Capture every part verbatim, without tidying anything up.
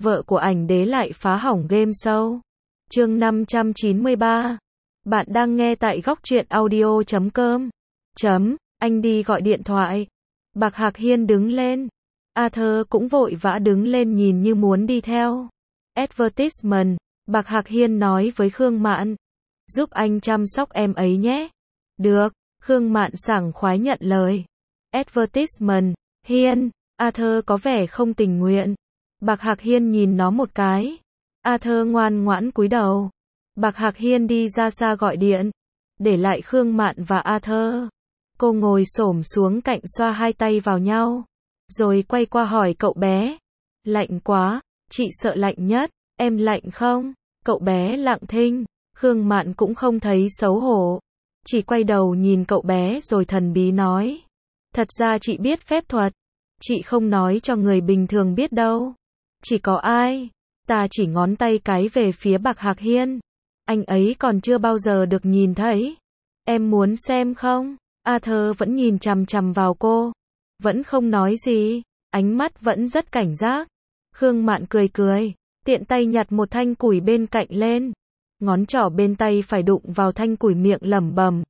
vợ của ảnh đế lại phá hỏng game show. Chương năm trăm chín mươi ba. Bạn đang nghe tại góc truyện audio chấm com. Chấm, anh đi gọi điện thoại. Bạc Hạc Hiên đứng lên. Arthur cũng vội vã đứng lên nhìn như muốn đi theo. Advertisement, Bạc Hạc Hiên nói với Khương Mạn. Giúp anh chăm sóc em ấy nhé. Được, Khương Mạn sảng khoái nhận lời. Advertisement, Hiên, Arthur có vẻ không tình nguyện. Bạc Hạc Hiên nhìn nó một cái. Arthur ngoan ngoãn cúi đầu. Bạc Hạc Hiên đi ra xa gọi điện, để lại Khương Mạn và Arthur. Cô ngồi xổm xuống cạnh xoa hai tay vào nhau, rồi quay qua hỏi cậu bé. Lạnh quá, chị sợ lạnh nhất, em lạnh không? Cậu bé lặng thinh, Khương Mạn cũng không thấy xấu hổ, chỉ quay đầu nhìn cậu bé rồi thần bí nói. Thật ra chị biết phép thuật, chị không nói cho người bình thường biết đâu. Chỉ có ai? Ta chỉ ngón tay cái về phía Bạc Hạc Hiên. Anh ấy còn chưa bao giờ được nhìn thấy. Em muốn xem không? Arthur vẫn nhìn chằm chằm vào cô, vẫn không nói gì, ánh mắt vẫn rất cảnh giác. Khương Mạn cười cười, tiện tay nhặt một thanh củi bên cạnh lên. Ngón trỏ bên tay phải đụng vào thanh củi miệng lẩm bẩm.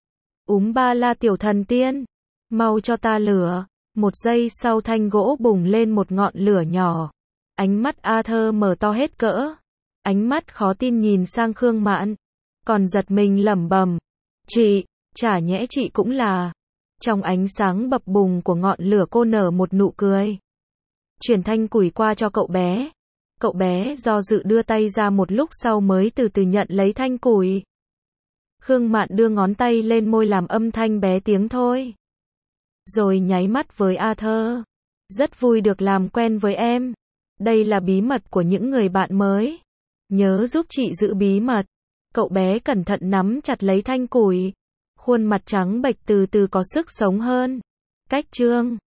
Úm ba la tiểu thần tiên, mau cho ta lửa. Một giây sau thanh gỗ bùng lên một ngọn lửa nhỏ. Ánh mắt Arthur mở to hết cỡ. Ánh mắt khó tin nhìn sang Khương Mạn, còn giật mình lẩm bẩm. Chị, chả nhẽ chị cũng là. Trong ánh sáng bập bùng của ngọn lửa cô nở một nụ cười. Chuyển thanh củi qua cho cậu bé. Cậu bé do dự đưa tay ra một lúc sau mới từ từ nhận lấy thanh củi. Khương Mạn đưa ngón tay lên môi làm âm thanh bé tiếng thôi. Rồi nháy mắt với Arthur. Rất vui được làm quen với em. Đây là bí mật của những người bạn mới. Nhớ giúp chị giữ bí mật. Cậu bé cẩn thận nắm chặt lấy thanh củi. Khuôn mặt trắng bệch từ từ có sức sống hơn. Cách chương